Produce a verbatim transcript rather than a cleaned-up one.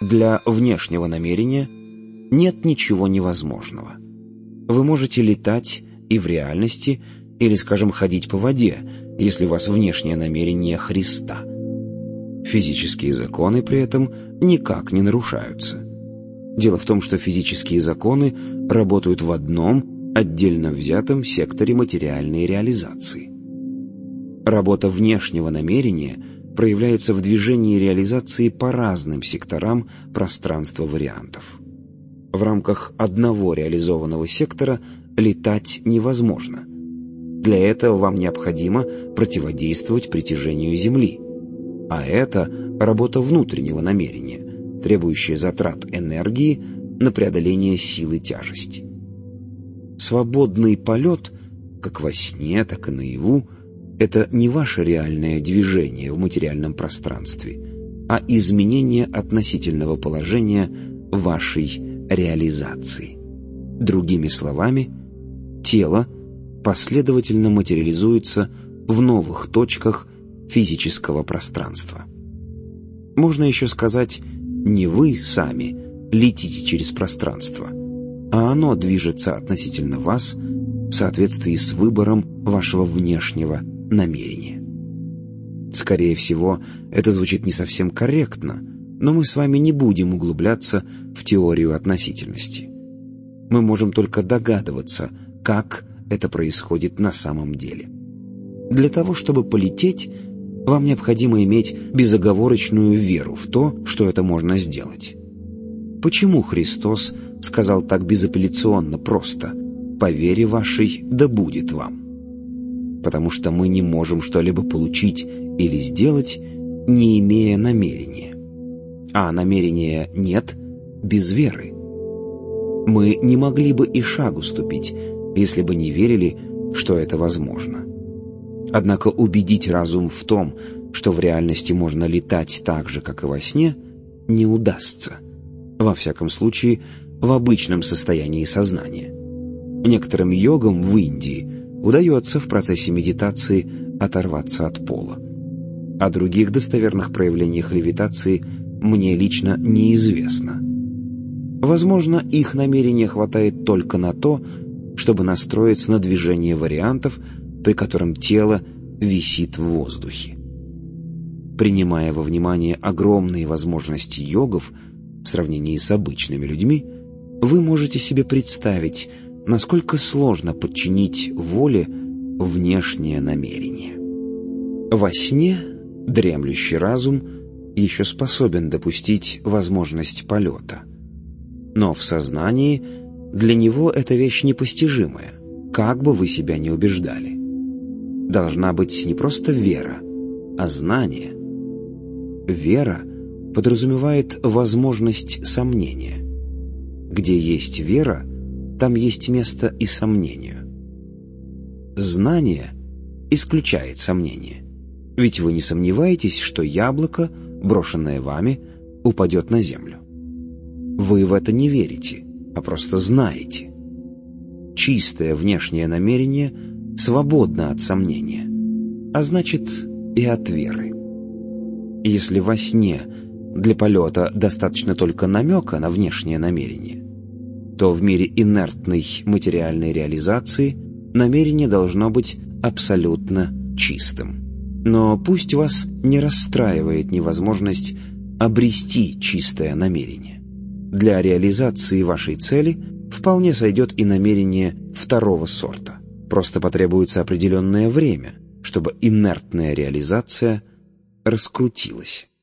Для внешнего намерения нет ничего невозможного. Вы можете летать и в реальности, или, скажем, ходить по воде, если у вас внешнее намерение Христа. Физические законы при этом никак не нарушаются. Дело в том, что физические законы работают в одном, отдельно взятом секторе материальной реализации. Работа внешнего намерения проявляется в движении реализации по разным секторам пространства вариантов. В рамках одного реализованного сектора летать невозможно. Для этого вам необходимо противодействовать притяжению Земли. А это работа внутреннего намерения, требующая затрат энергии на преодоление силы тяжести. Свободный полет, как во сне, так и наяву, это не ваше реальное движение в материальном пространстве, а изменение относительного положения вашей реализации. Другими словами, тело последовательно материализуется в новых точках физического пространства. Можно еще сказать, не вы сами летите через пространство, а оно движется относительно вас в соответствии с выбором вашего внешнего намерения. Скорее всего, это звучит не совсем корректно, но мы с вами не будем углубляться в теорию относительности. Мы можем только догадываться, как это происходит на самом деле. Для того, чтобы полететь, вам необходимо иметь безоговорочную веру в то, что это можно сделать. Почему Христос сказал так безапелляционно просто: «По вере вашей да будет вам»? Потому что мы не можем что-либо получить или сделать, не имея намерения. А намерения нет без веры. Мы не могли бы и шагу ступить, если бы не верили, что это возможно. Однако убедить разум в том, что в реальности можно летать так же, как и во сне, не удастся. Во всяком случае, в обычном состоянии сознания. Некоторым йогам в Индии удается в процессе медитации оторваться от пола. О других достоверных проявлениях левитации мне лично неизвестно. Возможно, их намерения хватает только на то, чтобы настроиться на движение вариантов, при котором тело висит в воздухе. Принимая во внимание огромные возможности йогов в сравнении с обычными людьми, вы можете себе представить, насколько сложно подчинить воле внешнее намерение. Во сне дремлющий разум еще способен допустить возможность полета. Но в сознании для него эта вещь непостижимая, как бы вы себя ни убеждали. Должна быть не просто вера, а знание. Вера подразумевает возможность сомнения. Где есть вера, там есть место и сомнению. Знание исключает сомнение. Ведь вы не сомневаетесь, что яблоко, брошенное вами, упадет на землю. Вы в это не верите, а просто знаете. Чистое внешнее намерение свободно от сомнения, а значит и от веры. Если во сне для полета достаточно только намека на внешнее намерение, то в мире инертной материальной реализации намерение должно быть абсолютно чистым. Но пусть вас не расстраивает невозможность обрести чистое намерение. Для реализации вашей цели вполне сойдет и намерение второго сорта. Просто потребуется определенное время, чтобы инертная реализация раскрутилась.